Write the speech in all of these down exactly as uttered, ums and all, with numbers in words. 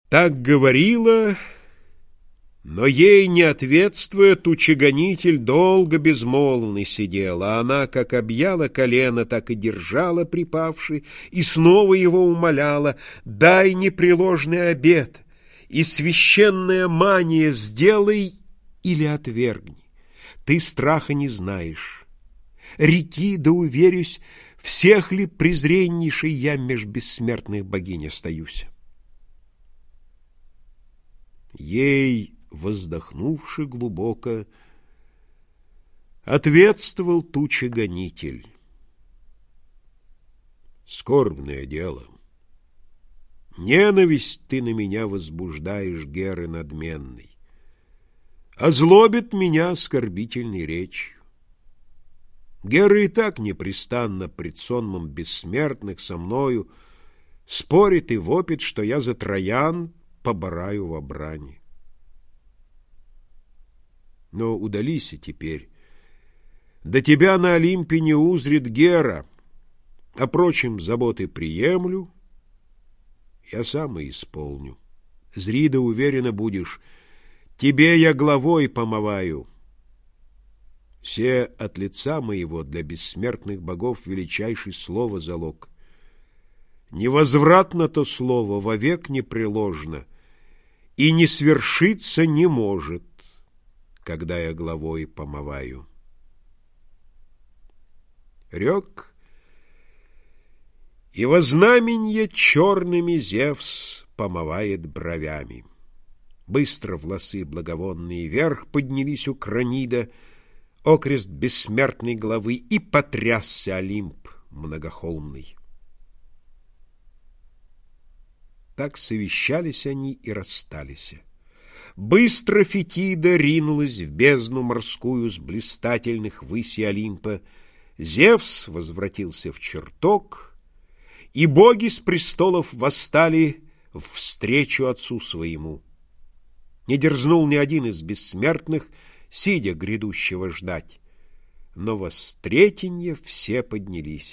Так говорила, но ей, не ответствуя, тучегонитель долго безмолвный сидел, а она как объяла колено, так и держала припавший, и снова его умоляла: «Дай непреложный обет, и священная мания сделай или отвергни. Ты страха не знаешь. Реки, да уверюсь, всех ли презреннейший я меж бессмертных богинь остаюсь». Ей, воздохнувши глубоко, ответствовал тучегонитель: «Скорбное дело. Ненависть ты на меня возбуждаешь, Геры надменной, озлобит меня оскорбительной речью. Гера и так непрестанно пред сонмом бессмертных со мною спорит и вопит, что я за Троян побораю во брани. Но удалися теперь. До тебя на Олимпе не узрит Гера, а прочим заботы приемлю, я сам и исполню. Зри да уверенно будешь, тебе я главой помываю. Все от лица моего для бессмертных богов величайший слово залог. Невозвратно то слово, вовек непреложно, и не свершиться не может, когда я главой помываю». Рек, и во знаменье черными Зевс помывает бровями. Быстро волосы благовонные вверх поднялись у Кранида, окрест бессмертной главы, и потрясся Олимп многохолмный. Так совещались они и расстались. Быстро Фетида ринулась в бездну морскую с блистательных высей Олимпа. Зевс возвратился в чертог, и боги с престолов восстали встречу отцу своему. Не дерзнул ни один из бессмертных, сидя грядущего ждать, но во встретенье все поднялись.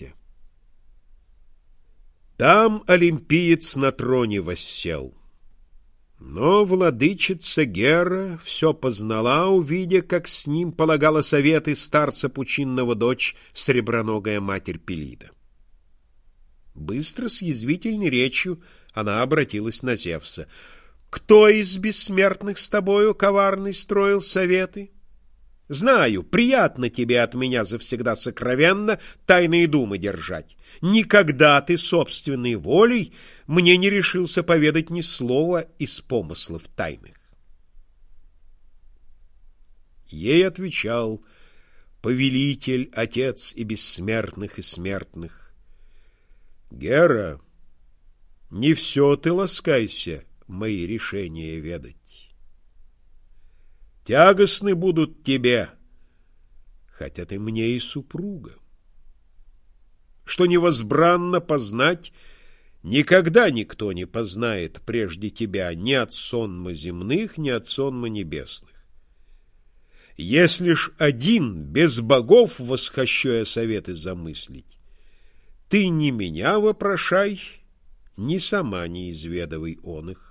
Там олимпиец на троне воссел. Но владычица Гера все познала, увидя, как с ним полагала советы старца пучинного дочь, среброногая матерь Пелида. Быстро с язвительной речью она обратилась на Зевса: «Кто из бессмертных с тобою коварный строил советы? Знаю, приятно тебе от меня завсегда сокровенно тайные думы держать. Никогда ты собственной волей мне не решился поведать ни слова из помыслов тайных». Ей отвечал повелитель, отец и бессмертных, и смертных: «Гера, не все ты ласкайся мои решения ведать. Тягостны будут тебе, хотя ты мне и супруга. Что невозбранно познать, никогда никто не познает прежде тебя ни от сонма земных, ни от сонма небесных. Если ж один без богов восхощая советы замыслить, ты ни меня вопрошай, ни сама не изведывай он их.